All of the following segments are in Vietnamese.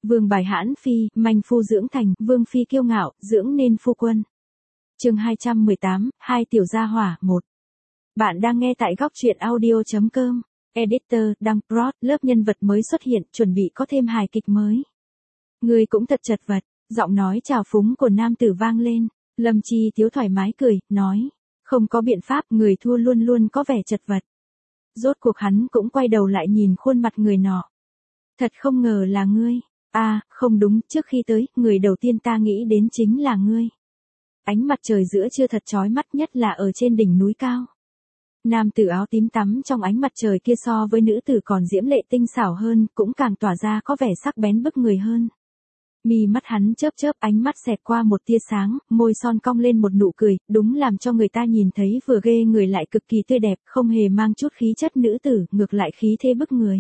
Vương bài hãn phi, manh phu dưỡng thành, vương phi kiêu ngạo, dưỡng nên phu quân. Chương 218, hai tiểu gia hỏa, 1. Bạn đang nghe tại góc truyện audio.com. Editor, đăng prod, lớp nhân vật mới xuất hiện, chuẩn bị có thêm hài kịch mới. Người cũng thật chật vật, giọng nói trào phúng của nam tử vang lên. Lâm Chi Tiếu thoải mái cười, nói. Không có biện pháp, người thua luôn luôn có vẻ chật vật. Rốt cuộc hắn cũng quay đầu lại nhìn khuôn mặt người nọ. Thật không ngờ là ngươi. À, không đúng, trước khi tới, người đầu tiên ta nghĩ đến chính là ngươi. Ánh mặt trời giữa trưa thật chói mắt, nhất là ở trên đỉnh núi cao. Nam tử áo tím tắm trong ánh mặt trời kia so với nữ tử còn diễm lệ tinh xảo hơn, cũng càng tỏa ra có vẻ sắc bén bức người hơn. Mi mắt hắn chớp chớp, ánh mắt xẹt qua một tia sáng, môi son cong lên một nụ cười, đúng làm cho người ta nhìn thấy vừa ghê người lại cực kỳ tươi đẹp, không hề mang chút khí chất nữ tử, ngược lại khí thế bức người.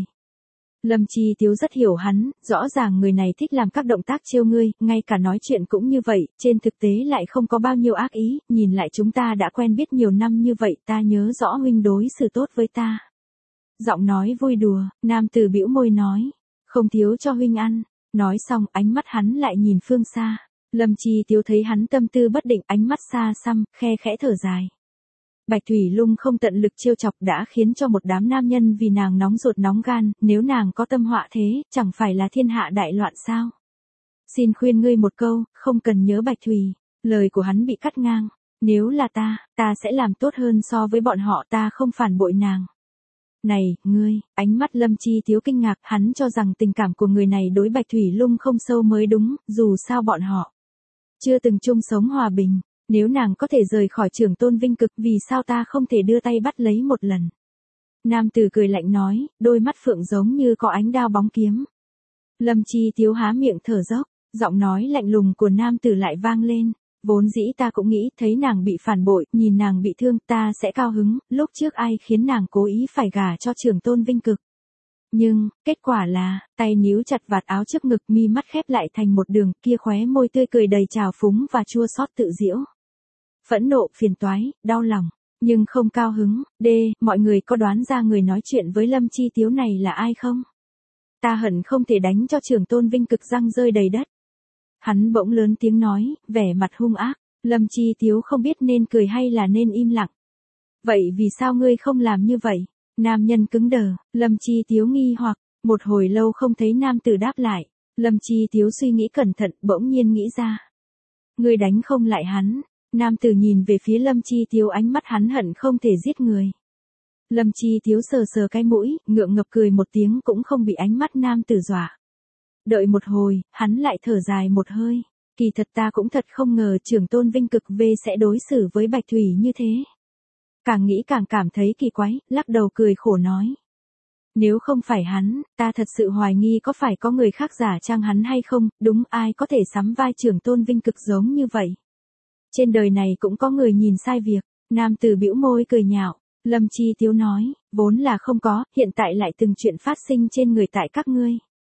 Lâm Chi Tiếu rất hiểu hắn, rõ ràng người này thích làm các động tác trêu ngươi, ngay cả nói chuyện cũng như vậy, trên thực tế lại không có bao nhiêu ác ý, nhìn lại chúng ta đã quen biết nhiều năm như vậy, ta nhớ rõ huynh đối xử tốt với ta. Giọng nói vui đùa, nam tử bĩu môi nói, không thiếu cho huynh ăn, nói xong ánh mắt hắn lại nhìn phương xa. Lâm Chi Tiếu thấy hắn tâm tư bất định, ánh mắt xa xăm, khe khẽ thở dài. Bạch Thủy Lung không tận lực trêu chọc đã khiến cho một đám nam nhân vì nàng nóng ruột nóng gan, nếu nàng có tâm họa thế, chẳng phải là thiên hạ đại loạn sao? Xin khuyên ngươi một câu, không cần nhớ Bạch Thủy. Lời của hắn bị cắt ngang. Nếu là ta sẽ làm tốt hơn so với bọn họ, ta không phản bội nàng. Này, ngươi, ánh mắt Lâm Chi Tiếu kinh ngạc, hắn cho rằng tình cảm của người này đối Bạch Thủy Lung không sâu mới đúng, dù sao bọn họ chưa từng chung sống hòa bình. Nếu nàng có thể rời khỏi Trưởng Tôn Vinh Cực, vì sao ta không thể đưa tay bắt lấy một lần? Nam tử cười lạnh nói, đôi mắt phượng giống như có ánh đao bóng kiếm. Lâm Chi Tiếu há miệng thở dốc, giọng nói lạnh lùng của nam tử lại vang lên. Vốn dĩ ta cũng nghĩ, thấy nàng bị phản bội, nhìn nàng bị thương, ta sẽ cao hứng, lúc trước ai khiến nàng cố ý phải gả cho Trưởng Tôn Vinh Cực. Nhưng, kết quả là, tay níu chặt vạt áo trước ngực, mi mắt khép lại thành một đường, kia khóe môi tươi cười đầy trào phúng và chua xót tự giễu. Phẫn nộ, phiền toái, đau lòng, nhưng không cao hứng. Mọi người có đoán ra người nói chuyện với Lâm Chi Tiếu này là ai không? Ta hận không thể đánh cho Trưởng Tôn Vinh Cực răng rơi đầy đất. Hắn bỗng lớn tiếng nói, vẻ mặt hung ác. Lâm Chi Tiếu không biết nên cười hay là nên im lặng. Vậy vì sao ngươi không làm như vậy? Nam nhân cứng đờ, Lâm Chi Tiếu nghi hoặc, một hồi lâu không thấy nam tử đáp lại. Lâm Chi Tiếu suy nghĩ cẩn thận, bỗng nhiên nghĩ ra. Ngươi đánh không lại hắn. Nam tử nhìn về phía Lâm Chi Tiếu, ánh mắt hắn hận không thể giết người. Lâm Chi Tiếu sờ sờ cái mũi, ngượng ngập cười một tiếng cũng không bị ánh mắt nam tử dọa. Đợi một hồi, hắn lại thở dài một hơi. Kỳ thật ta cũng thật không ngờ Trưởng Tôn Vinh Cực V sẽ đối xử với Bạch Thủy như thế. Càng nghĩ càng cảm thấy kỳ quái, lắc đầu cười khổ nói. Nếu không phải hắn, ta thật sự hoài nghi có phải có người khác giả trang hắn hay không, đúng ai có thể sắm vai Trưởng Tôn Vinh Cực giống như vậy. Trên đời này cũng có người nhìn sai việc. Nam tử bĩu môi cười nhạo. Lâm Chi Tiếu nói, vốn là không có, hiện tại lại từng chuyện phát sinh trên người tại các ngươi.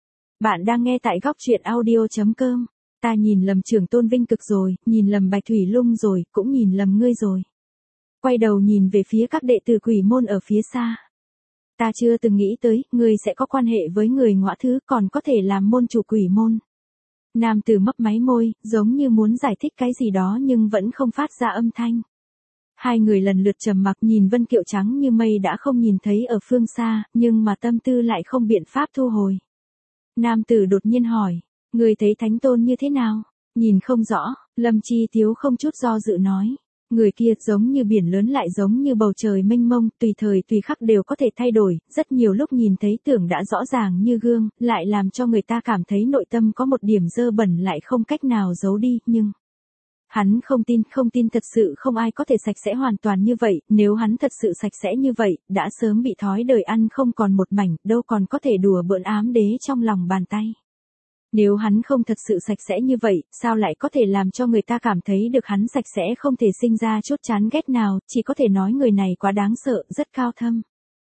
Bạn đang nghe tại góc truyện audio.com. Ta nhìn lầm Trưởng Tôn Vinh Cực rồi, nhìn lầm Bạch Thủy Lung rồi, cũng nhìn lầm ngươi rồi. Quay đầu nhìn về phía các đệ tử Quỷ môn ở phía xa. Ta chưa từng nghĩ tới, ngươi sẽ có quan hệ với người ngõa thứ, còn có thể làm môn chủ Quỷ môn. Nam tử mấp máy môi, giống như muốn giải thích cái gì đó nhưng vẫn không phát ra âm thanh. Hai người lần lượt trầm mặc, nhìn vân kiệu trắng như mây đã không nhìn thấy ở phương xa, nhưng mà tâm tư lại không biện pháp thu hồi. Nam tử đột nhiên hỏi, người thấy Thánh Tôn như thế nào? Nhìn không rõ, Lâm Chi Tiếu không chút do dự nói. Người kia giống như biển lớn lại giống như bầu trời mênh mông, tùy thời tùy khắc đều có thể thay đổi, rất nhiều lúc nhìn thấy tưởng đã rõ ràng như gương, lại làm cho người ta cảm thấy nội tâm có một điểm dơ bẩn lại không cách nào giấu đi, nhưng hắn không tin thật sự không ai có thể sạch sẽ hoàn toàn như vậy, nếu hắn thật sự sạch sẽ như vậy, đã sớm bị thói đời ăn không còn một mảnh, đâu còn có thể đùa bỡn ám đế trong lòng bàn tay. Nếu hắn không thật sự sạch sẽ như vậy, sao lại có thể làm cho người ta cảm thấy được hắn sạch sẽ không thể sinh ra chút chán ghét nào, chỉ có thể nói người này quá đáng sợ, rất cao thâm.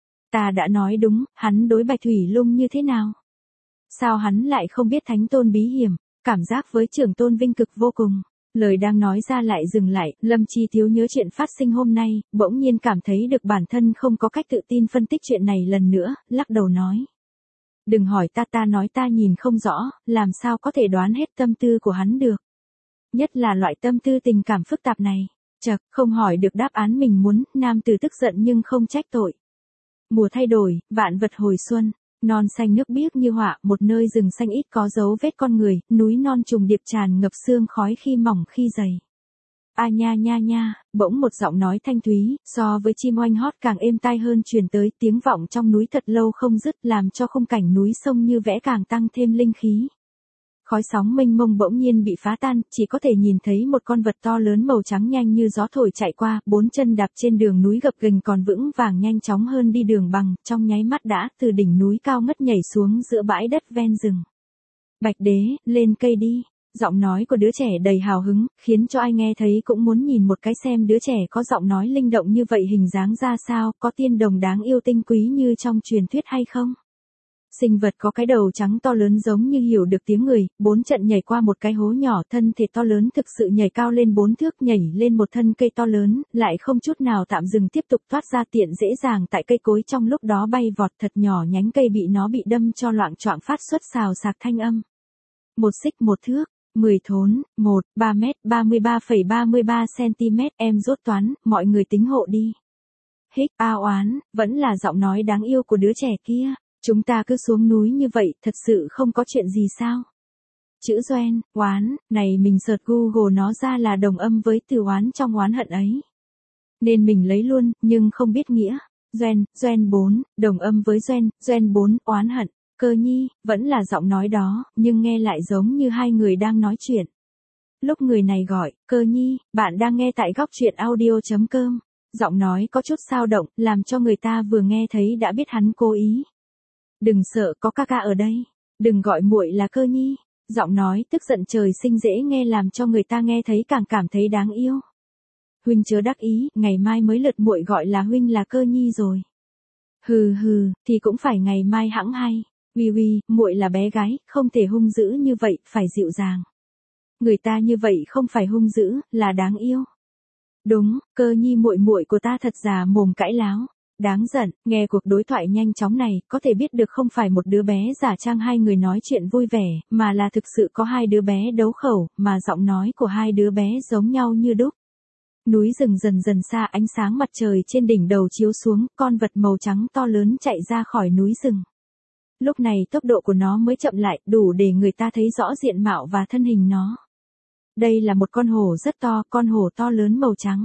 Ta đã nói đúng, hắn đối Bạch Thủy Lung như thế nào? Sao hắn lại không biết Thánh Tôn bí hiểm, cảm giác với Trưởng Tôn Vinh Cực vô cùng. Lời đang nói ra lại dừng lại, Lâm Chi Tiếu nhớ chuyện phát sinh hôm nay, bỗng nhiên cảm thấy được bản thân không có cách tự tin phân tích chuyện này lần nữa, lắc đầu nói. Đừng hỏi ta nói ta nhìn không rõ, làm sao có thể đoán hết tâm tư của hắn được. Nhất là loại tâm tư tình cảm phức tạp này. Chật, không hỏi được đáp án mình muốn, nam tử tức giận nhưng không trách tội. Mùa thay đổi, vạn vật hồi xuân, non xanh nước biếc như họa, một nơi rừng xanh ít có dấu vết con người, núi non trùng điệp tràn ngập sương khói khi mỏng khi dày. A nha nha nha, bỗng một giọng nói thanh thúy, so với chim oanh hót càng êm tai hơn truyền tới, tiếng vọng trong núi thật lâu không dứt, làm cho khung cảnh núi sông như vẽ càng tăng thêm linh khí. Khói sóng mênh mông bỗng nhiên bị phá tan, chỉ có thể nhìn thấy một con vật to lớn màu trắng nhanh như gió thổi chạy qua, bốn chân đạp trên đường núi gập ghềnh còn vững vàng nhanh chóng hơn đi đường bằng, trong nháy mắt đã từ đỉnh núi cao ngất nhảy xuống giữa bãi đất ven rừng. Bạch đế, lên cây đi. Giọng nói của đứa trẻ đầy hào hứng, khiến cho ai nghe thấy cũng muốn nhìn một cái xem đứa trẻ có giọng nói linh động như vậy hình dáng ra sao, có tiên đồng đáng yêu tinh quý như trong truyền thuyết hay không. Sinh vật có cái đầu trắng to lớn giống như hiểu được tiếng người, bốn trận nhảy qua một cái hố nhỏ, thân thể to lớn thực sự nhảy cao lên 4 thước, nhảy lên một thân cây to lớn, lại không chút nào tạm dừng tiếp tục thoát ra tiện dễ dàng tại cây cối, trong lúc đó bay vọt thật nhỏ, nhánh cây bị nó bị đâm cho loạng choạng phát xuất xào xạc thanh âm. 1 xích 1 thước, 10 thốn, 3 mét 33,33 cm, em rốt toán, mọi người tính hộ đi. Hích, a oán, vẫn là giọng nói đáng yêu của đứa trẻ kia. Chúng ta cứ xuống núi như vậy, thật sự không có chuyện gì sao? Chữ doen, oán, này mình search Google nó ra là đồng âm với từ oán trong oán hận ấy. Nên mình lấy luôn, nhưng không biết nghĩa. Doen 4, đồng âm với doen 4, oán hận. Cơ nhi, vẫn là giọng nói đó, nhưng nghe lại giống như hai người đang nói chuyện. Lúc người này gọi, cơ nhi, bạn đang nghe tại góc truyện audio.com. Giọng nói có chút xao động, làm cho người ta vừa nghe thấy đã biết hắn cố ý. Đừng sợ, có ca ca ở đây. Đừng gọi muội là cơ nhi. Giọng nói tức giận trời sinh dễ nghe làm cho người ta nghe thấy càng cảm thấy đáng yêu. Huynh chớ đắc ý, ngày mai mới lượt muội gọi là huynh là cơ nhi rồi. Hừ, thì cũng phải ngày mai hẵng hay. Uy, muội là bé gái, không thể hung dữ như vậy, phải dịu dàng. Người ta như vậy không phải hung dữ, là đáng yêu. Đúng, cơ nhi muội của ta thật già mồm cãi láo. Đáng giận, nghe cuộc đối thoại nhanh chóng này, có thể biết được không phải một đứa bé giả trang hai người nói chuyện vui vẻ, mà là thực sự có hai đứa bé đấu khẩu, mà giọng nói của hai đứa bé giống nhau như đúc. Núi rừng dần dần xa, ánh sáng mặt trời trên đỉnh đầu chiếu xuống, con vật màu trắng to lớn chạy ra khỏi núi rừng. Lúc này tốc độ của nó mới chậm lại, đủ để người ta thấy rõ diện mạo và thân hình nó. Đây là một con hổ rất to, con hổ to lớn màu trắng.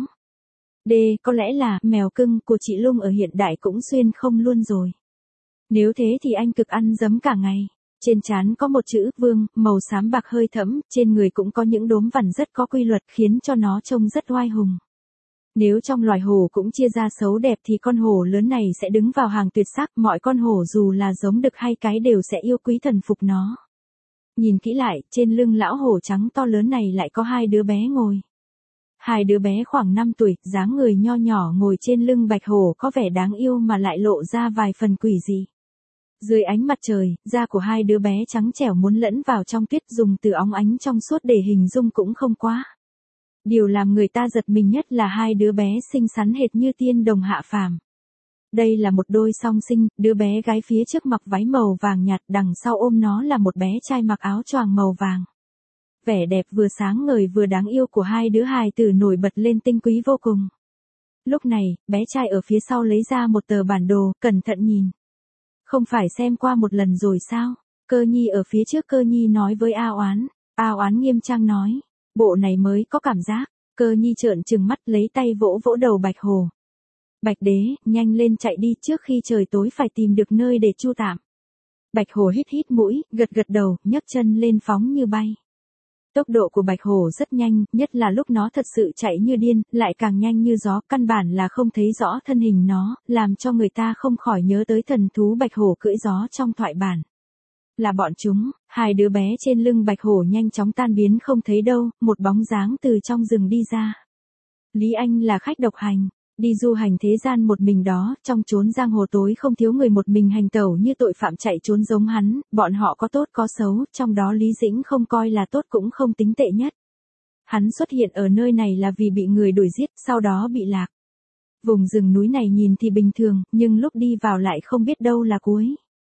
Có lẽ là mèo cưng của chị Lung ở hiện đại cũng xuyên không luôn rồi. Nếu thế thì anh cực ăn dấm cả ngày. Trên trán có một chữ Vương, màu xám bạc hơi thẫm, trên người cũng có những đốm vằn rất có quy luật khiến cho nó trông rất oai hùng. Nếu trong loài hổ cũng chia ra xấu đẹp thì con hổ lớn này sẽ đứng vào hàng tuyệt sắc, mọi con hổ dù là giống đực hay cái đều sẽ yêu quý thần phục nó. Nhìn kỹ lại, trên lưng lão hổ trắng to lớn này lại có hai đứa bé ngồi. Hai đứa bé khoảng 5 tuổi, dáng người nho nhỏ ngồi trên lưng bạch hổ có vẻ đáng yêu mà lại lộ ra vài phần quỷ dị. Dưới ánh mặt trời, da của hai đứa bé trắng trẻo muốn lẫn vào trong tuyết, dùng từ óng ánh trong suốt để hình dung cũng không quá. Điều làm người ta giật mình nhất là hai đứa bé xinh xắn hệt như tiên đồng hạ phàm. Đây là một đôi song sinh, đứa bé gái phía trước mặc váy màu vàng nhạt, đằng sau ôm nó là một bé trai mặc áo choàng màu vàng. Vẻ đẹp vừa sáng ngời vừa đáng yêu của hai đứa hài tử nổi bật lên tinh quý vô cùng. Lúc này, bé trai ở phía sau lấy ra một tờ bản đồ, cẩn thận nhìn. Không phải xem qua một lần rồi sao? Cơ nhi ở phía trước, cơ nhi nói với A Oán. A Oán nghiêm trang nói. Bộ này mới có cảm giác. Cơ nhi trợn trừng mắt lấy tay vỗ vỗ đầu bạch hổ. Bạch đế, nhanh lên chạy đi, trước khi trời tối phải tìm được nơi để chu tạm. Bạch hổ hít mũi, gật đầu, nhấc chân lên phóng như bay. Tốc độ của bạch hổ rất nhanh, nhất là lúc nó thật sự chạy như điên, lại càng nhanh như gió, căn bản là không thấy rõ thân hình nó, làm cho người ta không khỏi nhớ tới thần thú bạch hổ cưỡi gió trong thoại bản. Là bọn chúng, hai đứa bé trên lưng bạch hổ nhanh chóng tan biến không thấy đâu, một bóng dáng từ trong rừng đi ra. Lý Anh là khách độc hành, đi du hành thế gian một mình đó, trong chốn giang hồ tối không thiếu người một mình hành tẩu như tội phạm chạy trốn giống hắn, bọn họ có tốt có xấu, trong đó Lý Dĩnh không coi là tốt cũng không tính tệ nhất. Hắn xuất hiện ở nơi này là vì bị người đuổi giết, sau đó bị lạc. Vùng rừng núi này nhìn thì bình thường, nhưng lúc đi vào lại không biết đâu là cuối.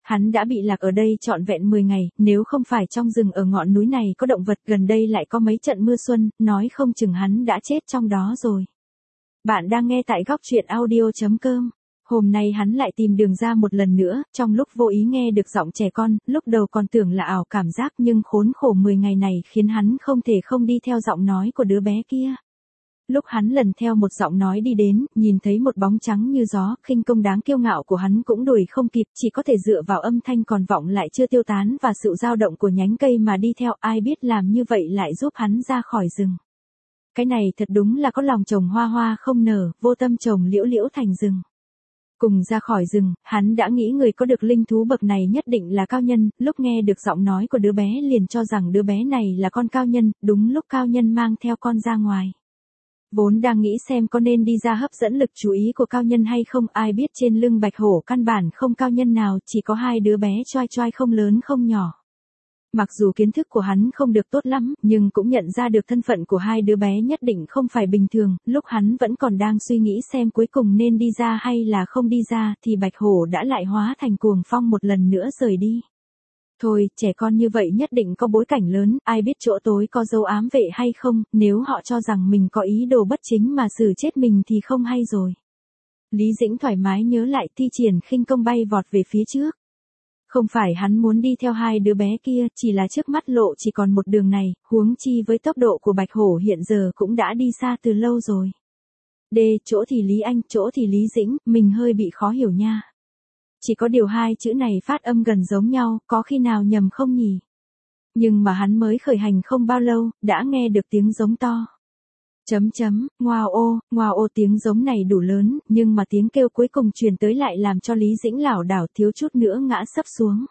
Hắn đã bị lạc ở đây trọn vẹn 10 ngày, nếu không phải trong rừng ở ngọn núi này có động vật, gần đây lại có mấy trận mưa xuân, nói không chừng hắn đã chết trong đó rồi. Bạn đang nghe tại góc truyện audio.com. Hôm nay hắn lại tìm đường ra một lần nữa, trong lúc vô ý nghe được giọng trẻ con, lúc đầu còn tưởng là ảo cảm giác nhưng khốn khổ 10 ngày này khiến hắn không thể không đi theo giọng nói của đứa bé kia. Lúc hắn lần theo một giọng nói đi đến, nhìn thấy một bóng trắng như gió, khinh công đáng kiêu ngạo của hắn cũng đuổi không kịp, chỉ có thể dựa vào âm thanh còn vọng lại chưa tiêu tán và sự dao động của nhánh cây mà đi theo, ai biết làm như vậy lại giúp hắn ra khỏi rừng. Cái này thật đúng là có lòng trồng hoa hoa không nở, vô tâm trồng liễu liễu thành rừng. Cùng ra khỏi rừng, hắn đã nghĩ người có được linh thú bậc này nhất định là cao nhân, lúc nghe được giọng nói của đứa bé liền cho rằng đứa bé này là con cao nhân, đúng lúc cao nhân mang theo con ra ngoài. Vốn đang nghĩ xem có nên đi ra hấp dẫn lực chú ý của cao nhân hay không, ai biết trên lưng bạch hổ căn bản không cao nhân nào, chỉ có hai đứa bé choai choai không lớn không nhỏ. Mặc dù kiến thức của hắn không được tốt lắm, nhưng cũng nhận ra được thân phận của hai đứa bé nhất định không phải bình thường, lúc hắn vẫn còn đang suy nghĩ xem cuối cùng nên đi ra hay là không đi ra, thì bạch hổ đã lại hóa thành cuồng phong một lần nữa rời đi. Thôi, trẻ con như vậy nhất định có bối cảnh lớn, ai biết chỗ tối có dấu ám vệ hay không, nếu họ cho rằng mình có ý đồ bất chính mà xử chết mình thì không hay rồi. Lý Dĩnh thoải mái nhớ lại, thi triển khinh công bay vọt về phía trước. Không phải hắn muốn đi theo hai đứa bé kia, chỉ là trước mắt lộ chỉ còn một đường này, huống chi với tốc độ của bạch hổ hiện giờ cũng đã đi xa từ lâu rồi. Chỗ thì Lý Anh, chỗ thì Lý Dĩnh, mình hơi bị khó hiểu nha. Chỉ có điều hai chữ này phát âm gần giống nhau, có khi nào nhầm không nhỉ? Nhưng mà hắn mới khởi hành không bao lâu, đã nghe được tiếng giống to. Ngoao ô, tiếng giống này đủ lớn, nhưng mà tiếng kêu cuối cùng truyền tới lại làm cho Lý Dĩnh lảo đảo thiếu chút nữa ngã sấp xuống.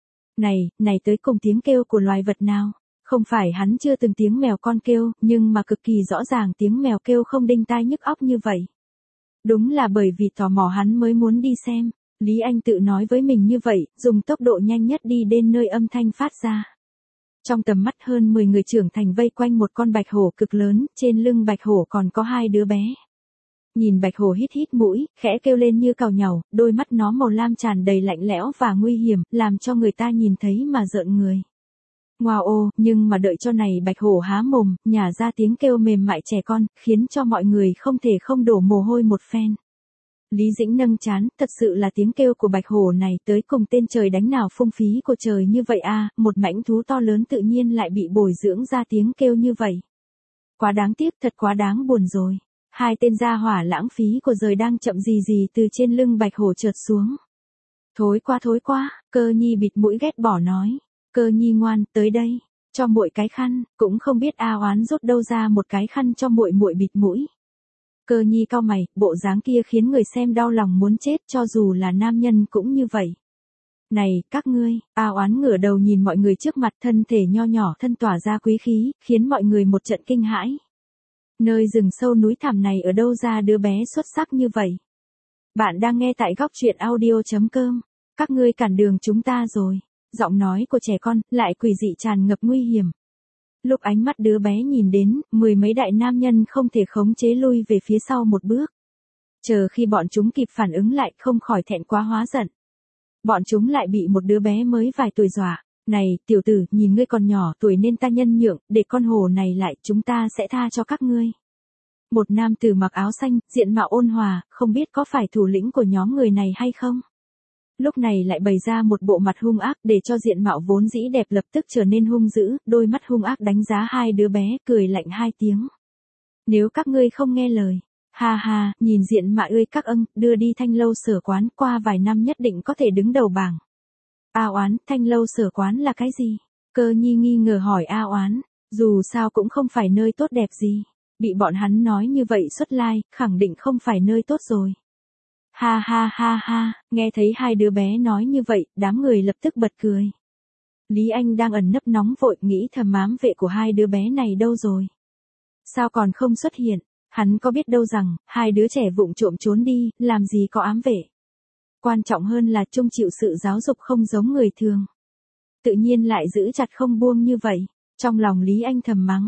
Này tới cùng tiếng kêu của loài vật nào? Không phải hắn chưa từng tiếng mèo con kêu, nhưng mà cực kỳ rõ ràng tiếng mèo kêu không đinh tai nhức óc như vậy. Đúng là bởi vì tò mò hắn mới muốn đi xem. Lý Anh tự nói với mình như vậy, dùng tốc độ nhanh nhất đi đến nơi âm thanh phát ra. Trong tầm mắt hơn 10 người trưởng thành vây quanh một con bạch hổ cực lớn, trên lưng bạch hổ còn có hai đứa bé. Nhìn bạch hổ hít hít mũi, khẽ kêu lên như cào nhàu, đôi mắt nó màu lam tràn đầy lạnh lẽo và nguy hiểm, làm cho người ta nhìn thấy mà rợn người. Ngoao ô, nhưng mà đợi cho này bạch hổ há mồm, nhả ra tiếng kêu mềm mại trẻ con, khiến cho mọi người không thể không đổ mồ hôi một phen. Lý Dĩnh nâng trán, thật sự là tiếng kêu của bạch hổ này tới cùng tên trời đánh nào phung phí của trời như vậy à, một mãnh thú to lớn tự nhiên lại bị bồi dưỡng ra tiếng kêu như vậy. Quá đáng tiếc, thật quá đáng buồn rồi. Hai tên gia hỏa lãng phí của trời đang chậm gì từ trên lưng bạch hổ trượt xuống. Thối quá, Cơ Nhi bịt mũi ghét bỏ nói. Cơ Nhi ngoan, tới đây, cho muội cái khăn, cũng không biết A Oán rút đâu ra một cái khăn cho muội bịt mũi. Cơ Nhi cau mày, bộ dáng kia khiến người xem đau lòng muốn chết, cho dù là nam nhân cũng như vậy. Này, các ngươi, A Oán ngửa đầu nhìn mọi người trước mặt, thân thể nho nhỏ thân tỏa ra quý khí, khiến mọi người một trận kinh hãi. Nơi rừng sâu núi thẳm này ở đâu ra đứa bé xuất sắc như vậy? Bạn đang nghe tại góc truyện audio.com. Các ngươi cản đường chúng ta rồi. Giọng nói của trẻ con, lại quỷ dị tràn ngập nguy hiểm. Lúc ánh mắt đứa bé nhìn đến, 10 mấy đại nam nhân không thể khống chế lui về phía sau một bước. Chờ khi bọn chúng kịp phản ứng lại không khỏi thẹn quá hóa giận. Bọn chúng lại bị một đứa bé mới vài tuổi dọa. Này, tiểu tử, nhìn ngươi còn nhỏ tuổi nên ta nhân nhượng, để con hổ này lại, chúng ta sẽ tha cho các ngươi. Một nam tử mặc áo xanh, diện mạo ôn hòa, không biết có phải thủ lĩnh của nhóm người này hay không. Lúc này lại bày ra một bộ mặt hung ác để cho diện mạo vốn dĩ đẹp lập tức trở nên hung dữ, đôi mắt hung ác đánh giá hai đứa bé, cười lạnh hai tiếng. Nếu các ngươi không nghe lời, ha, nhìn diện mạo ơi các đưa đi Thanh Lâu Sở Quán, qua vài năm nhất định có thể đứng đầu bảng. A Oán, Thanh Lâu Sở Quán là cái gì? Cơ Nhi nghi ngờ hỏi A Oán, dù sao cũng không phải nơi tốt đẹp gì. Bị bọn hắn nói như vậy xuất lai, khẳng định không phải nơi tốt rồi. Ha, nghe thấy hai đứa bé nói như vậy, đám người lập tức bật cười. Lý Anh đang ẩn nấp nóng vội nghĩ thầm ám vệ của hai đứa bé này đâu rồi? Sao còn không xuất hiện? Hắn có biết đâu rằng, hai đứa trẻ vụng trộm trốn đi, làm gì có ám vệ. Quan trọng hơn là chung chịu sự giáo dục không giống người thường. Tự nhiên lại giữ chặt không buông như vậy. Trong lòng Lý Anh thầm mắng.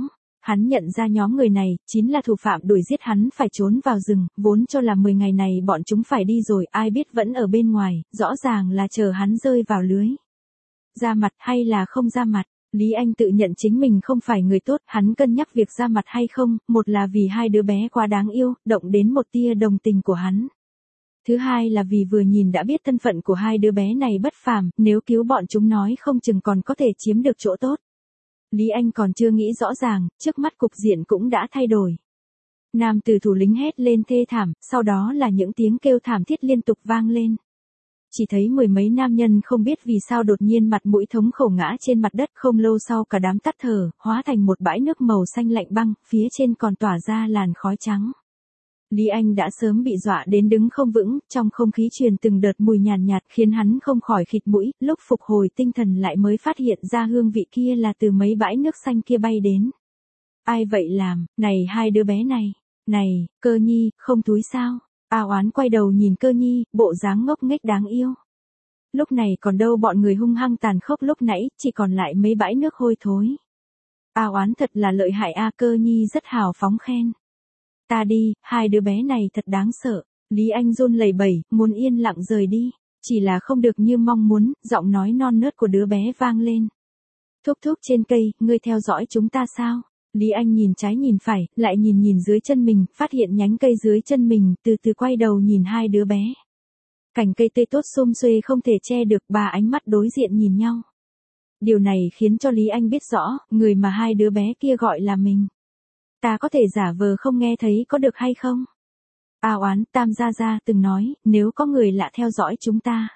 hắn nhận ra nhóm người này, chính là thủ phạm đuổi giết hắn phải trốn vào rừng, vốn cho là 10 ngày này bọn chúng phải đi rồi, ai biết vẫn ở bên ngoài, rõ ràng là chờ hắn rơi vào lưới. Ra mặt hay là không ra mặt? Lý Anh tự nhận chính mình không phải người tốt, hắn cân nhắc việc ra mặt hay không, một là vì hai đứa bé quá đáng yêu, động đến một tia đồng tình của hắn. Thứ hai là vì vừa nhìn đã biết thân phận của hai đứa bé này bất phàm, nếu cứu bọn chúng nói không chừng còn có thể chiếm được chỗ tốt. Lý Anh còn chưa nghĩ rõ ràng, trước mắt cục diện cũng đã thay đổi. Nam tử thủ lĩnh hét lên thê thảm, sau đó là những tiếng kêu thảm thiết liên tục vang lên. Chỉ thấy mười mấy nam nhân không biết vì sao đột nhiên mặt mũi thống khổ ngã trên mặt đất, không lâu sau cả đám tắt thở, hóa thành một bãi nước màu xanh lạnh băng, phía trên còn tỏa ra làn khói trắng. Lý Anh đã sớm bị dọa đến đứng không vững, trong không khí truyền từng đợt mùi nhàn nhạt khiến hắn không khỏi khịt mũi, lúc phục hồi tinh thần lại mới phát hiện ra hương vị kia là từ mấy bãi nước xanh kia bay đến. Ai vậy làm, này hai đứa bé này, Cơ Nhi, không túi sao? A Oán quay đầu nhìn Cơ Nhi, bộ dáng ngốc nghếch đáng yêu. Lúc này còn đâu bọn người hung hăng tàn khốc lúc nãy, chỉ còn lại mấy bãi nước hôi thối. A Oán thật là lợi hại a, Cơ Nhi rất hào phóng khen. Ta đi, hai đứa bé này thật đáng sợ. Lý Anh run lẩy bẩy, muốn yên lặng rời đi. Chỉ là không được như mong muốn, giọng nói non nớt của đứa bé vang lên. Thúc thúc trên cây, ngươi theo dõi chúng ta sao? Lý Anh nhìn trái nhìn phải, lại nhìn dưới chân mình, phát hiện nhánh cây dưới chân mình, từ từ quay đầu nhìn hai đứa bé. Cành cây tươi tốt xum xuê không thể che được, ba ánh mắt đối diện nhìn nhau. Điều này khiến cho Lý Anh biết rõ, người mà hai đứa bé kia gọi là mình. Ta có thể giả vờ không nghe thấy có được hay không? A Oán, Tam Gia Gia từng nói, nếu có người lạ theo dõi chúng ta.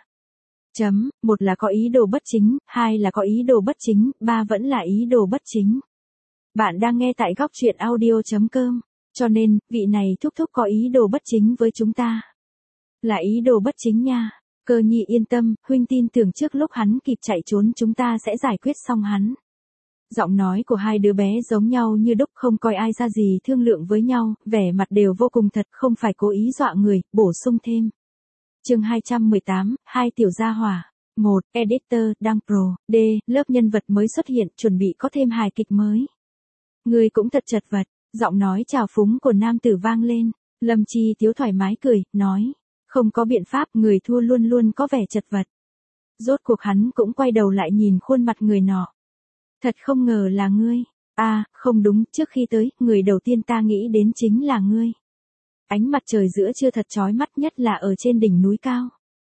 Một là có ý đồ bất chính, hai là có ý đồ bất chính, ba vẫn là ý đồ bất chính. Bạn đang nghe tại góc truyện audio.com, cho nên, vị này thúc thúc có ý đồ bất chính với chúng ta. Là ý đồ bất chính nha. Cơ Nhi yên tâm, huynh tin tưởng trước lúc hắn kịp chạy trốn chúng ta sẽ giải quyết xong hắn. Giọng nói của hai đứa bé giống nhau như đúc, không coi ai ra gì, thương lượng với nhau, vẻ mặt đều vô cùng thật, không phải cố ý dọa người, bổ sung thêm. Chương 218, hai tiểu gia hỏa. 1. Editor, đăng pro. D. Lớp nhân vật mới xuất hiện, chuẩn bị có thêm hài kịch mới. Người cũng thật chật vật, giọng nói trào phúng của nam tử vang lên. Lâm Chi Tiếu thoải mái cười, nói. Không có biện pháp, người thua luôn luôn có vẻ chật vật. Rốt cuộc hắn cũng quay đầu lại nhìn khuôn mặt người nọ. Thật không ngờ là ngươi. Không đúng, trước khi tới, người đầu tiên ta nghĩ đến chính là ngươi. Ánh mặt trời giữa trưa thật chói mắt, nhất là ở trên đỉnh núi cao.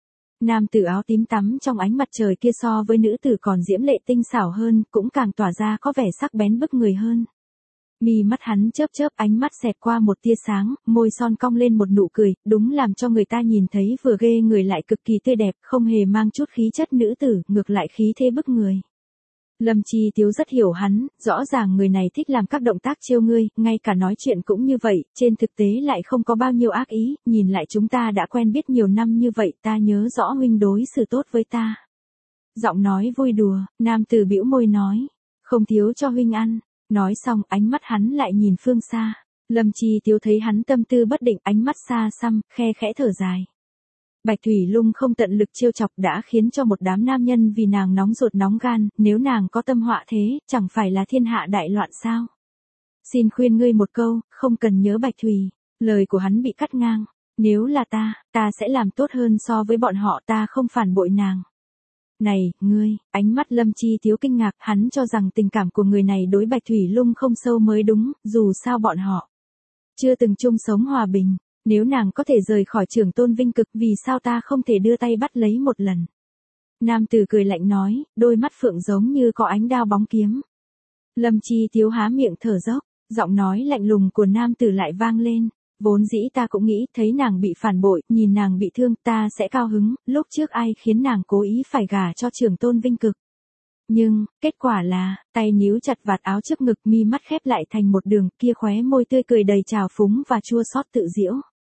Nam tử áo tím tắm trong ánh mặt trời kia so với nữ tử còn diễm lệ tinh xảo hơn, cũng càng tỏa ra có vẻ sắc bén bức người hơn. Mi mắt hắn chớp chớp, ánh mắt xẹt qua một tia sáng, môi son cong lên một nụ cười, đúng làm cho người ta nhìn thấy vừa ghê người lại cực kỳ tươi đẹp, không hề mang chút khí chất nữ tử, ngược lại khí thế bức người. Lâm Chi Tiếu rất hiểu hắn, rõ ràng người này thích làm các động tác trêu ngươi, ngay cả nói chuyện cũng như vậy, trên thực tế lại không có bao nhiêu ác ý, nhìn lại chúng ta đã quen biết nhiều năm như vậy, ta nhớ rõ huynh đối xử tốt với ta. Giọng nói vui đùa, nam tử bĩu môi nói, không thiếu cho huynh ăn. Nói xong, ánh mắt hắn lại nhìn phương xa. Lâm Chi Tiếu thấy hắn tâm tư bất định, ánh mắt xa xăm, khe khẽ thở dài. Bạch Thủy Lung không tận lực trêu chọc đã khiến cho một đám nam nhân vì nàng nóng ruột nóng gan, nếu nàng có tâm họa thế, chẳng phải là thiên hạ đại loạn sao? Xin khuyên ngươi một câu, không cần nhớ Bạch Thủy. Lời của hắn bị cắt ngang. Nếu là ta sẽ làm tốt hơn so với bọn họ, ta không phản bội nàng. Này, ngươi, ánh mắt Lâm Chi Tiếu kinh ngạc, hắn cho rằng tình cảm của người này đối Bạch Thủy Lung không sâu mới đúng, dù sao bọn họ chưa từng chung sống hòa bình. Nếu nàng có thể rời khỏi Trưởng Tôn Vinh Cực, vì sao ta không thể đưa tay bắt lấy một lần? Nam tử cười lạnh nói, đôi mắt phượng giống như có ánh đao bóng kiếm. Lâm Chi Tiếu há miệng thở dốc, giọng nói lạnh lùng của nam tử lại vang lên. Vốn dĩ ta cũng nghĩ, thấy nàng bị phản bội, nhìn nàng bị thương, ta sẽ cao hứng, lúc trước ai khiến nàng cố ý phải gả cho Trưởng Tôn Vinh Cực. Nhưng, kết quả là, tay níu chặt vạt áo trước ngực, mi mắt khép lại thành một đường, kia khóe môi tươi cười đầy trào phúng và chua xót tự giễu.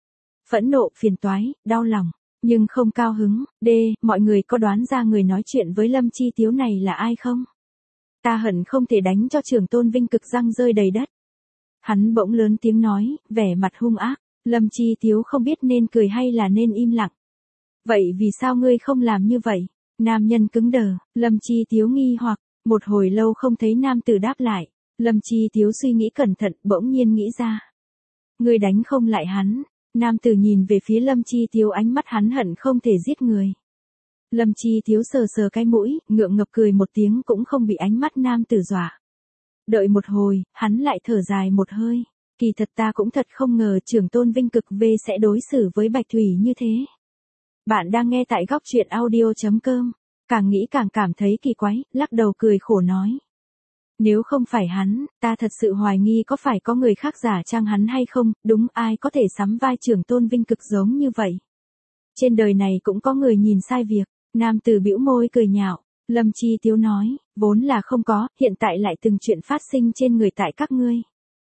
Phẫn nộ, phiền toái, đau lòng, nhưng không cao hứng. Mọi người có đoán ra người nói chuyện với Lâm Chi Tiếu này là ai không? Ta hận không thể đánh cho Trưởng Tôn Vinh Cực răng rơi đầy đất. Hắn bỗng lớn tiếng nói, vẻ mặt hung ác. Lâm Chi Tiếu không biết nên cười hay là nên im lặng. Vậy vì sao ngươi không làm như vậy? Nam nhân cứng đờ, Lâm Chi Tiếu nghi hoặc, một hồi lâu không thấy nam tử đáp lại. Lâm Chi Tiếu suy nghĩ cẩn thận, bỗng nhiên nghĩ ra. Người đánh không lại hắn. Nam tử nhìn về phía Lâm Chi Tiếu, ánh mắt hắn hận không thể giết người. Lâm Chi Tiếu sờ sờ cái mũi, ngượng ngập cười một tiếng cũng không bị ánh mắt nam tử dọa. Đợi một hồi, hắn lại thở dài một hơi. Kỳ thật ta cũng thật không ngờ trưởng tôn Vinh Cực V sẽ đối xử với Bạch Thủy như thế. Bạn đang nghe tại góc truyện audio.com. Càng nghĩ càng cảm thấy kỳ quái, lắc đầu cười khổ nói. Nếu không phải hắn, ta thật sự hoài nghi có phải có người khác giả trang hắn hay không, đúng ai có thể sắm vai trưởng tôn Vinh Cực giống như vậy. Trên đời này cũng có người nhìn sai việc, nam tử bĩu môi cười nhạo, Lâm Chi Tiếu nói, vốn là không có, hiện tại lại từng chuyện phát sinh trên người tại các ngươi.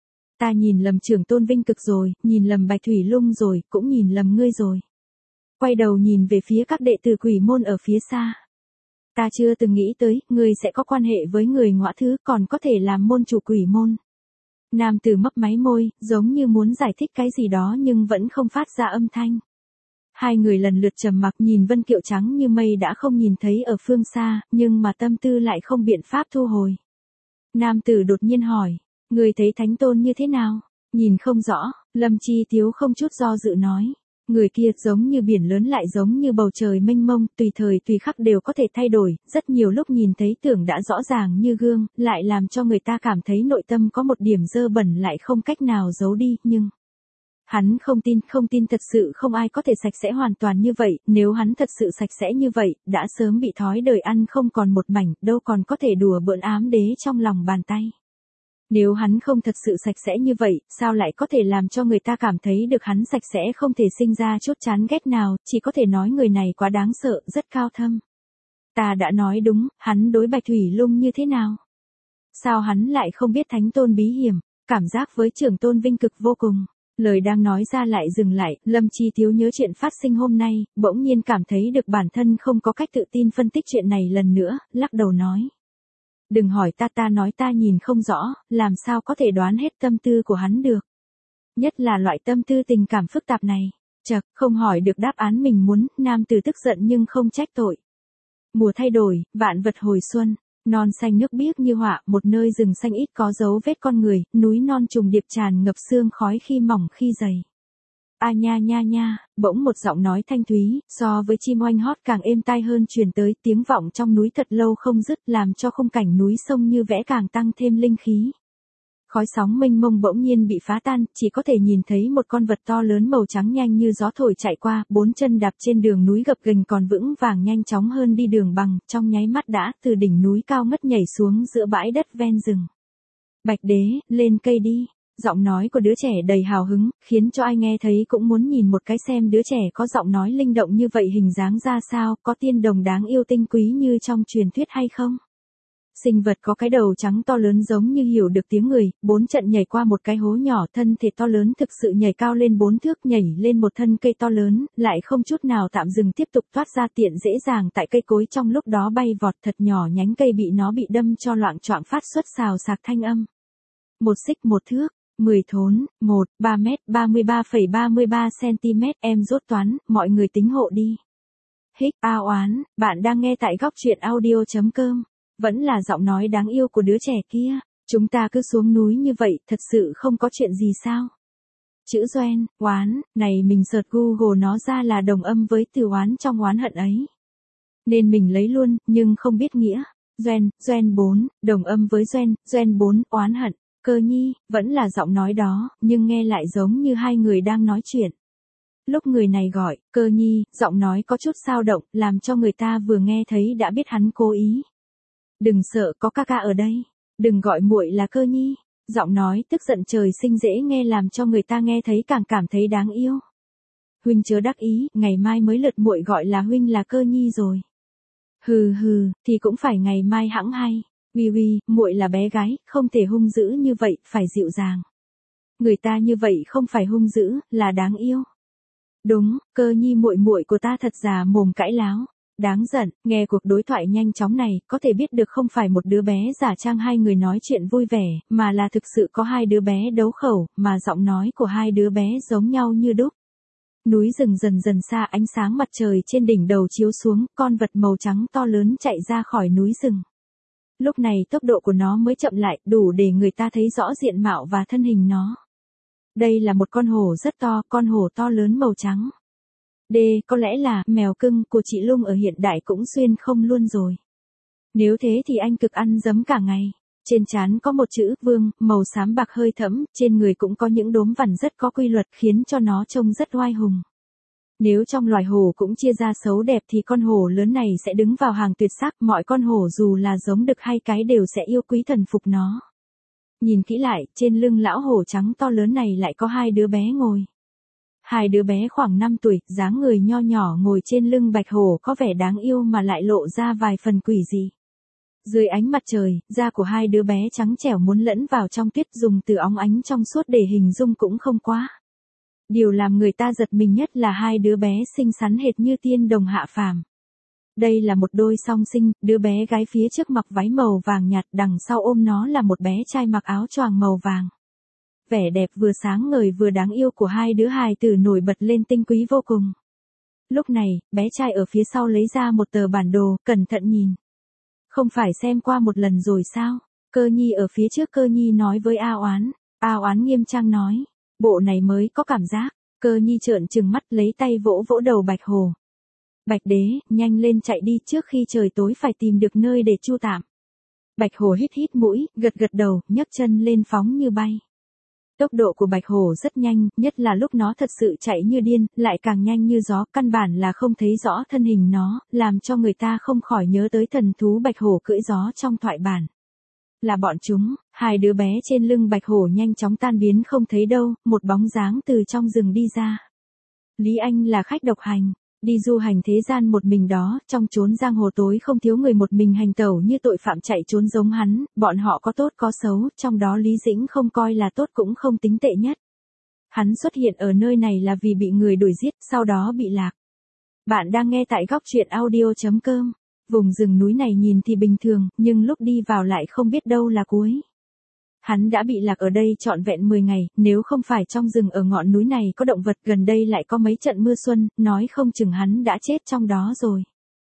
Ta nhìn lầm trưởng tôn Vinh Cực rồi, nhìn lầm Bạch Thủy Lung rồi, cũng nhìn lầm ngươi rồi. Quay đầu nhìn về phía các đệ tử Quỷ môn ở phía xa. Ta chưa từng nghĩ tới, ngươi sẽ có quan hệ với người ngõa thứ, còn có thể làm môn chủ Quỷ môn. Nam tử mấp máy môi, giống như muốn giải thích cái gì đó nhưng vẫn không phát ra âm thanh. Hai người lần lượt trầm mặc, nhìn Vân Kiệu trắng như mây đã không nhìn thấy ở phương xa, nhưng mà tâm tư lại không biện pháp thu hồi. Nam tử đột nhiên hỏi, người thấy Thánh Tôn như thế nào? Nhìn không rõ, Lâm Chi Tiếu không chút do dự nói. Người kia giống như biển lớn lại giống như bầu trời mênh mông, tùy thời tùy khắc đều có thể thay đổi, rất nhiều lúc nhìn thấy tưởng đã rõ ràng như gương, lại làm cho người ta cảm thấy nội tâm có một điểm dơ bẩn lại không cách nào giấu đi, nhưng... Hắn không tin thật sự không ai có thể sạch sẽ hoàn toàn như vậy, nếu hắn thật sự sạch sẽ như vậy, đã sớm bị thói đời ăn không còn một mảnh, đâu còn có thể đùa bỡn ám đế trong lòng bàn tay. Nếu hắn không thật sự sạch sẽ như vậy, sao lại có thể làm cho người ta cảm thấy được hắn sạch sẽ không thể sinh ra chút chán ghét nào, chỉ có thể nói người này quá đáng sợ, rất cao thâm. Ta đã nói đúng, hắn đối Bạch Thủy Lung như thế nào? Sao hắn lại không biết Thánh Tôn bí hiểm, cảm giác với trưởng tôn Vinh Cực vô cùng. Lời đang nói ra lại dừng lại, Lâm Chi Tiếu nhớ chuyện phát sinh hôm nay, bỗng nhiên cảm thấy được bản thân không có cách tự tin phân tích chuyện này lần nữa, lắc đầu nói. Đừng hỏi ta nói ta nhìn không rõ, làm sao có thể đoán hết tâm tư của hắn được. Nhất là loại tâm tư tình cảm phức tạp này. Chật, không hỏi được đáp án mình muốn, nam tử tức giận nhưng không trách tội. Mùa thay đổi, vạn vật hồi xuân. Non xanh nước biếc như họa, một nơi rừng xanh ít có dấu vết con người, núi non trùng điệp tràn ngập sương khói khi mỏng khi dày. A nha nha nha, bỗng một giọng nói thanh thúy, so với chim oanh hót càng êm tai hơn truyền tới, tiếng vọng trong núi thật lâu không dứt, làm cho khung cảnh núi sông như vẽ càng tăng thêm linh khí. Khói sóng mênh mông bỗng nhiên bị phá tan, chỉ có thể nhìn thấy một con vật to lớn màu trắng nhanh như gió thổi chạy qua, bốn chân đạp trên đường núi gập ghềnh còn vững vàng nhanh chóng hơn đi đường bằng, trong nháy mắt đã từ đỉnh núi cao ngất nhảy xuống giữa bãi đất ven rừng. Bạch đế, lên cây đi. Giọng nói của đứa trẻ đầy hào hứng, khiến cho ai nghe thấy cũng muốn nhìn một cái xem đứa trẻ có giọng nói linh động như vậy hình dáng ra sao, có tiên đồng đáng yêu tinh quý như trong truyền thuyết hay không? Sinh vật có cái đầu trắng to lớn giống như hiểu được tiếng người, bốn trận nhảy qua một cái hố nhỏ, thân thể to lớn thực sự nhảy cao lên 4 thước, nhảy lên một thân cây to lớn, lại không chút nào tạm dừng tiếp tục thoát ra tiện dễ dàng tại cây cối trong lúc đó bay vọt thật nhỏ, nhánh cây bị nó bị đâm cho loạng choạng phát xuất xào xạc thanh âm. 1 xích 1 thước, 10 thốn, 3 mét, 33,33 cm, em rốt toán, mọi người tính hộ đi. Hích, ao oán, bạn đang nghe tại góc truyện audio.com. Vẫn là giọng nói đáng yêu của đứa trẻ kia. Chúng ta cứ xuống núi như vậy, thật sự không có chuyện gì sao? Chữ doen, oán, này mình search Google nó ra là đồng âm với từ oán trong oán hận ấy. Nên mình lấy luôn, nhưng không biết nghĩa. Doen 4, đồng âm với doen 4, oán hận. Cơ nhi, vẫn là giọng nói đó, nhưng nghe lại giống như hai người đang nói chuyện. Lúc người này gọi, cơ nhi, giọng nói có chút dao động, làm cho người ta vừa nghe thấy đã biết hắn cố ý. Đừng sợ, có ca ca ở đây. Đừng gọi muội là cơ nhi. Giọng nói tức giận trời sinh dễ nghe làm cho người ta nghe thấy càng cảm thấy đáng yêu. Huynh chớ đắc ý, ngày mai mới lượt muội gọi là huynh là cơ nhi rồi. Hừ, thì cũng phải ngày mai hẵng hay. Uy, muội là bé gái, không thể hung dữ như vậy, phải dịu dàng. Người ta như vậy không phải hung dữ, là đáng yêu. Đúng, cơ nhi muội của ta thật già mồm cãi láo. Đáng giận, nghe cuộc đối thoại nhanh chóng này, có thể biết được không phải một đứa bé giả trang hai người nói chuyện vui vẻ, mà là thực sự có hai đứa bé đấu khẩu, mà giọng nói của hai đứa bé giống nhau như đúc. Núi rừng dần dần xa, ánh sáng mặt trời trên đỉnh đầu chiếu xuống, con vật màu trắng to lớn chạy ra khỏi núi rừng. Lúc này tốc độ của nó mới chậm lại, đủ để người ta thấy rõ diện mạo và thân hình nó. Đây là một con hổ rất to, con hổ to lớn màu trắng. Có lẽ là mèo cưng của chị Lung ở hiện đại cũng xuyên không luôn rồi. Nếu thế thì anh cực ăn dấm cả ngày. Trên trán có một chữ Vương, màu xám bạc hơi thẫm, trên người cũng có những đốm vằn rất có quy luật khiến cho nó trông rất oai hùng. Nếu trong loài hổ cũng chia ra xấu đẹp thì con hổ lớn này sẽ đứng vào hàng tuyệt sắc, mọi con hổ dù là giống đực hay cái đều sẽ yêu quý thần phục nó. Nhìn kỹ lại, trên lưng lão hổ trắng to lớn này lại có hai đứa bé ngồi. Hai đứa bé khoảng 5 tuổi, dáng người nho nhỏ ngồi trên lưng bạch hổ có vẻ đáng yêu mà lại lộ ra vài phần quỷ dị. Dưới ánh mặt trời, da của hai đứa bé trắng trẻo muốn lẫn vào trong tuyết, dùng từ óng ánh trong suốt để hình dung cũng không quá. Điều làm người ta giật mình nhất là hai đứa bé xinh xắn hệt như tiên đồng hạ phàm. Đây là một đôi song sinh, đứa bé gái phía trước mặc váy màu vàng nhạt, đằng sau ôm nó là một bé trai mặc áo choàng màu vàng. Vẻ đẹp vừa sáng ngời vừa đáng yêu của hai đứa hài tử nổi bật lên tinh quý vô cùng. Lúc này, bé trai ở phía sau lấy ra một tờ bản đồ, cẩn thận nhìn. Không phải xem qua một lần rồi sao? Cơ Nhi ở phía trước Cơ Nhi nói với A Oán. A Oán nghiêm trang nói. Bộ này mới có cảm giác. Cơ Nhi trợn trừng mắt lấy tay vỗ vỗ đầu Bạch Hổ. Bạch Đế, nhanh lên chạy đi trước khi trời tối phải tìm được nơi để chu tạm. Bạch Hổ hít hít mũi, gật gật đầu, nhấc chân lên phóng như bay. Tốc độ của Bạch Hổ rất nhanh, nhất là lúc nó thật sự chạy như điên, lại càng nhanh như gió, căn bản là không thấy rõ thân hình nó, làm cho người ta không khỏi nhớ tới thần thú Bạch Hổ cưỡi gió trong thoại bản. Là bọn chúng, hai đứa bé trên lưng Bạch Hổ nhanh chóng tan biến không thấy đâu, một bóng dáng từ trong rừng đi ra. Lý Anh là khách độc hành, đi du hành thế gian một mình đó, trong chốn giang hồ tối không thiếu người một mình hành tẩu như tội phạm chạy trốn giống hắn, bọn họ có tốt có xấu, trong đó Lý Dĩnh không coi là tốt cũng không tính tệ nhất. Hắn xuất hiện ở nơi này là vì bị người đuổi giết, sau đó bị lạc. Bạn đang nghe tại góc truyện audio.com. Vùng rừng núi này nhìn thì bình thường, nhưng lúc đi vào lại không biết đâu là cuối. Hắn đã bị lạc ở đây trọn vẹn 10 ngày, nếu không phải trong rừng ở ngọn núi này có động vật, gần đây lại có mấy trận mưa xuân, nói không chừng hắn đã chết trong đó rồi.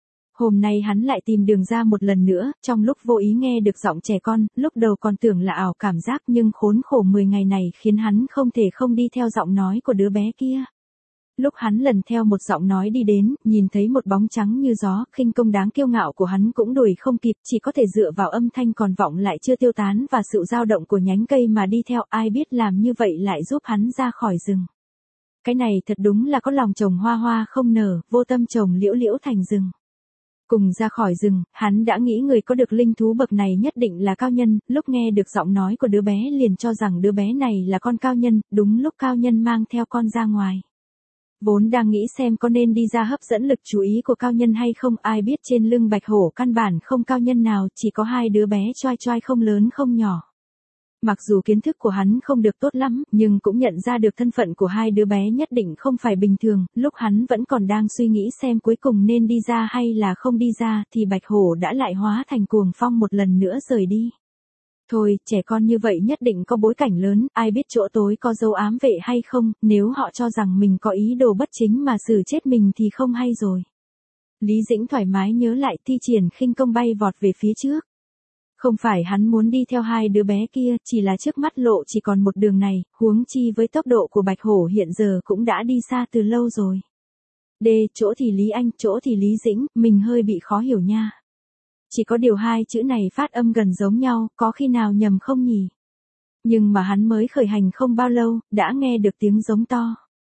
Hôm nay hắn lại tìm đường ra một lần nữa, trong lúc vô ý nghe được giọng trẻ con, lúc đầu còn tưởng là ảo cảm giác nhưng khốn khổ 10 ngày này khiến hắn không thể không đi theo giọng nói của đứa bé kia. Lúc hắn lần theo một giọng nói đi đến, nhìn thấy một bóng trắng như gió, khinh công đáng kiêu ngạo của hắn cũng đuổi không kịp, chỉ có thể dựa vào âm thanh còn vọng lại chưa tiêu tán và sự dao động của nhánh cây mà đi theo, ai biết làm như vậy lại giúp hắn ra khỏi rừng. Cái này thật đúng là có lòng trồng hoa hoa không nở, vô tâm trồng liễu liễu thành rừng. Cùng ra khỏi rừng, hắn đã nghĩ người có được linh thú bậc này nhất định là cao nhân, lúc nghe được giọng nói của đứa bé liền cho rằng đứa bé này là con cao nhân, đúng lúc cao nhân mang theo con ra ngoài. Vốn đang nghĩ xem có nên đi ra hấp dẫn lực chú ý của cao nhân hay không, ai biết trên lưng Bạch Hổ căn bản không cao nhân nào, chỉ có hai đứa bé choai choai không lớn không nhỏ. Mặc dù kiến thức của hắn không được tốt lắm, nhưng cũng nhận ra được thân phận của hai đứa bé nhất định không phải bình thường, lúc hắn vẫn còn đang suy nghĩ xem cuối cùng nên đi ra hay là không đi ra, thì Bạch Hổ đã lại hóa thành cuồng phong một lần nữa rời đi. Thôi, trẻ con như vậy nhất định có bối cảnh lớn, ai biết chỗ tối có dấu ám vệ hay không, nếu họ cho rằng mình có ý đồ bất chính mà xử chết mình thì không hay rồi. Lý Dĩnh thoải mái nhớ lại, thi triển khinh công bay vọt về phía trước. Không phải hắn muốn đi theo hai đứa bé kia, chỉ là trước mắt lộ chỉ còn một đường này, huống chi với tốc độ của Bạch Hổ hiện giờ cũng đã đi xa từ lâu rồi. Chỗ thì Lý Anh, chỗ thì Lý Dĩnh, mình hơi bị khó hiểu nha. Chỉ có điều hai chữ này phát âm gần giống nhau, có khi nào nhầm không nhỉ? Nhưng mà hắn mới khởi hành không bao lâu, đã nghe được tiếng giống to.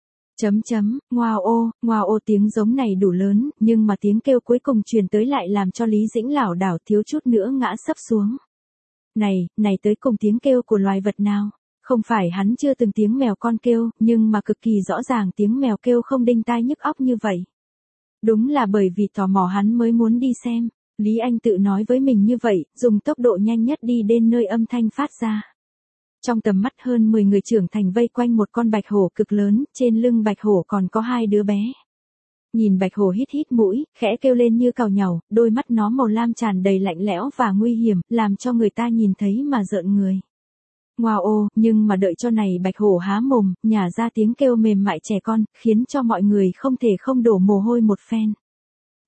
Ngoao ô tiếng giống này đủ lớn, nhưng mà tiếng kêu cuối cùng truyền tới lại làm cho Lý Dĩnh lảo đảo thiếu chút nữa ngã sấp xuống. Này tới cùng tiếng kêu của loài vật nào? Không phải hắn chưa từng tiếng mèo con kêu, nhưng mà cực kỳ rõ ràng tiếng mèo kêu không đinh tai nhức óc như vậy. Đúng là bởi vì tò mò hắn mới muốn đi xem. Lý Anh tự nói với mình như vậy, dùng tốc độ nhanh nhất đi đến nơi âm thanh phát ra. Trong tầm mắt hơn 10 người trưởng thành vây quanh một con Bạch Hổ cực lớn, trên lưng Bạch Hổ còn có hai đứa bé. Nhìn Bạch Hổ hít hít mũi, khẽ kêu lên như cào nhàu, đôi mắt nó màu lam tràn đầy lạnh lẽo và nguy hiểm, làm cho người ta nhìn thấy mà rợn người. Ngoao ô, nhưng mà đợi cho này Bạch Hổ há mồm, nhả ra tiếng kêu mềm mại trẻ con, khiến cho mọi người không thể không đổ mồ hôi một phen.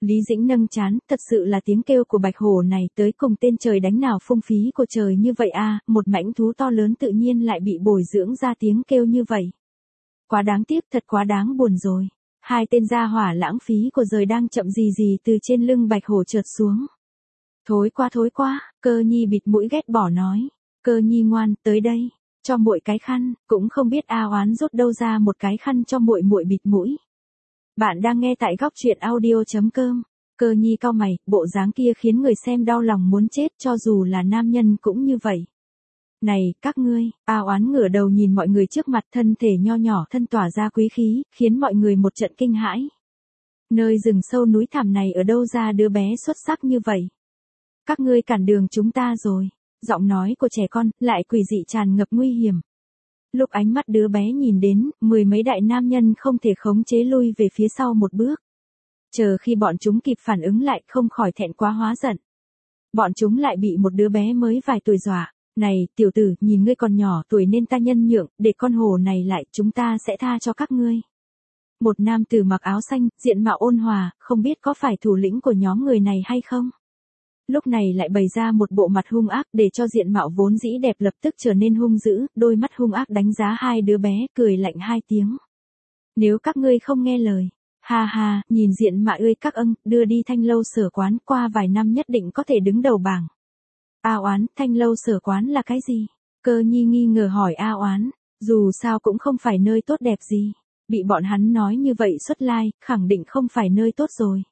Lý Dĩnh nâng trán, thật sự là tiếng kêu của bạch hổ này tới cùng tên trời đánh nào phung phí của trời như vậy a, một mãnh thú to lớn tự nhiên lại bị bồi dưỡng ra tiếng kêu như vậy. Quá đáng tiếc, thật quá đáng buồn rồi. Hai tên gia hỏa lãng phí của trời đang chậm gì gì từ trên lưng bạch hổ trượt xuống. Thối quá, Cơ Nhi bịt mũi ghét bỏ nói. Cơ Nhi ngoan, tới đây, cho muội cái khăn, cũng không biết A Oán rút đâu ra một cái khăn cho muội muội bịt mũi. Bạn đang nghe tại góc truyện audio.com. Cơ Nhi cau mày, bộ dáng kia khiến người xem đau lòng muốn chết, cho dù là nam nhân cũng như vậy. Này, các ngươi, A Oán ngửa đầu nhìn mọi người trước mặt, thân thể nho nhỏ thân tỏa ra quý khí, khiến mọi người một trận kinh hãi. Nơi rừng sâu núi thẳm này ở đâu ra đứa bé xuất sắc như vậy? Các ngươi cản đường chúng ta rồi. Giọng nói của trẻ con, lại quỷ dị tràn ngập nguy hiểm. Lúc ánh mắt đứa bé nhìn đến, mười mấy đại nam nhân không thể khống chế lui về phía sau một bước. Chờ khi bọn chúng kịp phản ứng lại không khỏi thẹn quá hóa giận. Bọn chúng lại bị một đứa bé mới vài tuổi dọa. Này, tiểu tử, nhìn ngươi còn nhỏ tuổi nên ta nhân nhượng, để con hổ này lại, chúng ta sẽ tha cho các ngươi. Một nam tử mặc áo xanh, diện mạo ôn hòa, không biết có phải thủ lĩnh của nhóm người này hay không? Lúc này lại bày ra một bộ mặt hung ác để cho diện mạo vốn dĩ đẹp lập tức trở nên hung dữ, đôi mắt hung ác đánh giá hai đứa bé, cười lạnh hai tiếng. Nếu các ngươi không nghe lời, ha ha, nhìn diện mạo ơi các đưa đi Thanh Lâu Sở Quán, qua vài năm nhất định có thể đứng đầu bảng. A Oán, Thanh Lâu Sở Quán là cái gì? Cơ Nhi nghi ngờ hỏi A Oán, dù sao cũng không phải nơi tốt đẹp gì. Bị bọn hắn nói như vậy xuất lai, khẳng định không phải nơi tốt rồi.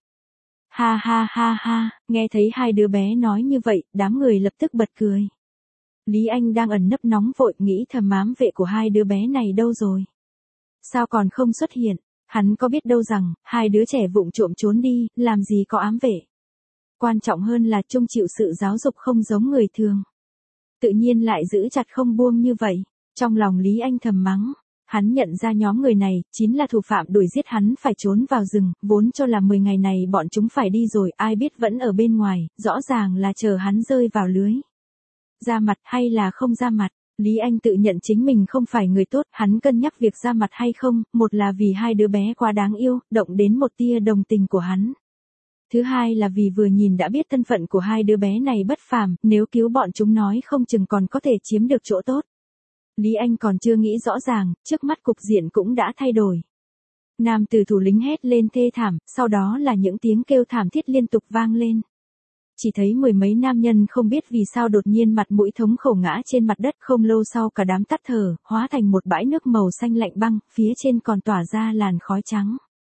Ha, nghe thấy hai đứa bé nói như vậy, đám người lập tức bật cười. Lý Anh đang ẩn nấp nóng vội nghĩ thầm ám vệ của hai đứa bé này đâu rồi? Sao còn không xuất hiện? Hắn có biết đâu rằng, hai đứa trẻ vụng trộm trốn đi, làm gì có ám vệ. Quan trọng hơn là chung chịu sự giáo dục không giống người thường. Tự nhiên lại giữ chặt không buông như vậy. Trong lòng Lý Anh thầm mắng. Hắn nhận ra nhóm người này, chính là thủ phạm đuổi giết hắn phải trốn vào rừng, vốn cho là 10 ngày này bọn chúng phải đi rồi, ai biết vẫn ở bên ngoài, rõ ràng là chờ hắn rơi vào lưới. Ra mặt hay là không ra mặt, Lý Anh tự nhận chính mình không phải người tốt, hắn cân nhắc việc ra mặt hay không, một là vì hai đứa bé quá đáng yêu, động đến một tia đồng tình của hắn. Thứ hai là vì vừa nhìn đã biết thân phận của hai đứa bé này bất phàm, nếu cứu bọn chúng nói không chừng còn có thể chiếm được chỗ tốt. Lý Anh còn chưa nghĩ rõ ràng, trước mắt cục diện cũng đã thay đổi. Nam tử thủ lĩnh hét lên thê thảm, sau đó là những tiếng kêu thảm thiết liên tục vang lên. Chỉ thấy mười mấy nam nhân không biết vì sao đột nhiên mặt mũi thống khổ ngã trên mặt đất, không lâu sau cả đám tắt thở, hóa thành một bãi nước màu xanh lạnh băng, phía trên còn tỏa ra làn khói trắng.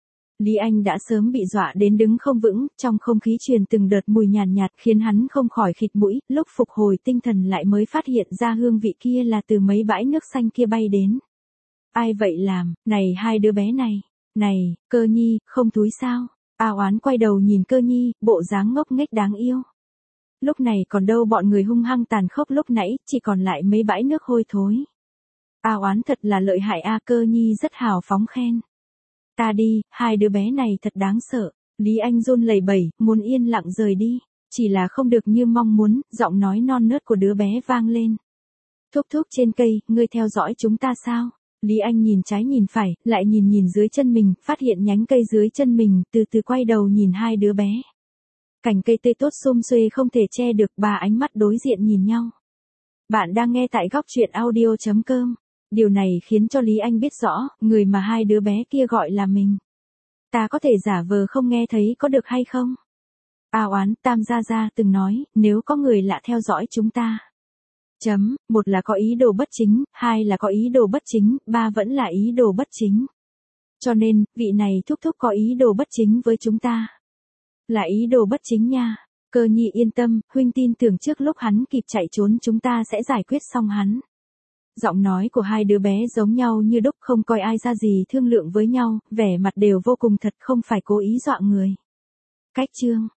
Lý Anh đã sớm bị dọa đến đứng không vững, trong không khí truyền từng đợt mùi nhàn nhạt khiến hắn không khỏi khịt mũi, lúc phục hồi tinh thần lại mới phát hiện ra hương vị kia là từ mấy bãi nước xanh kia bay đến. Ai vậy làm, này hai đứa bé này, này, Cơ Nhi, không túi sao? A Oán quay đầu nhìn Cơ Nhi, bộ dáng ngốc nghếch đáng yêu. Lúc này còn đâu bọn người hung hăng tàn khốc lúc nãy, chỉ còn lại mấy bãi nước hôi thối. A Oán thật là lợi hại a, Cơ Nhi rất hào phóng khen. Ta đi, hai đứa bé này thật đáng sợ. Lý Anh run lẩy bẩy, muốn yên lặng rời đi. Chỉ là không được như mong muốn, giọng nói non nớt của đứa bé vang lên. Thúc thúc trên cây, ngươi theo dõi chúng ta sao? Lý Anh nhìn trái nhìn phải, lại nhìn dưới chân mình, phát hiện nhánh cây dưới chân mình, từ từ quay đầu nhìn hai đứa bé. Cành cây tươi tốt xum xuê không thể che được, ba ánh mắt đối diện nhìn nhau. Bạn đang nghe tại góc truyện audio.com. Điều này khiến cho Lý Anh biết rõ, người mà hai đứa bé kia gọi là mình. Ta có thể giả vờ không nghe thấy có được hay không? A Oán, Tam Gia Gia từng nói, nếu có người lạ theo dõi chúng ta. Một là có ý đồ bất chính, hai là có ý đồ bất chính, ba vẫn là ý đồ bất chính. Cho nên, vị này thúc thúc có ý đồ bất chính với chúng ta. Là ý đồ bất chính nha. Cơ Nhi yên tâm, huynh tin tưởng trước lúc hắn kịp chạy trốn chúng ta sẽ giải quyết xong hắn. Giọng nói của hai đứa bé giống nhau như đúc, không coi ai ra gì, thương lượng với nhau, vẻ mặt đều vô cùng thật, không phải cố ý dọa người. Cách chương